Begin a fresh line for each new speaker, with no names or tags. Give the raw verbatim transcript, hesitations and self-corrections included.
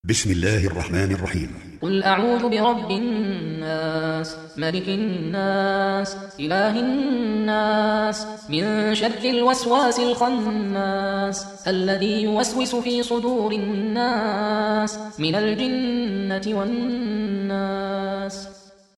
بسم الله الرحمن الرحيم.
قل أعوذ برب الناس ملك الناس إله الناس من شر الوسواس الخناس الذي يوسوس في صدور الناس من الجنة والناس.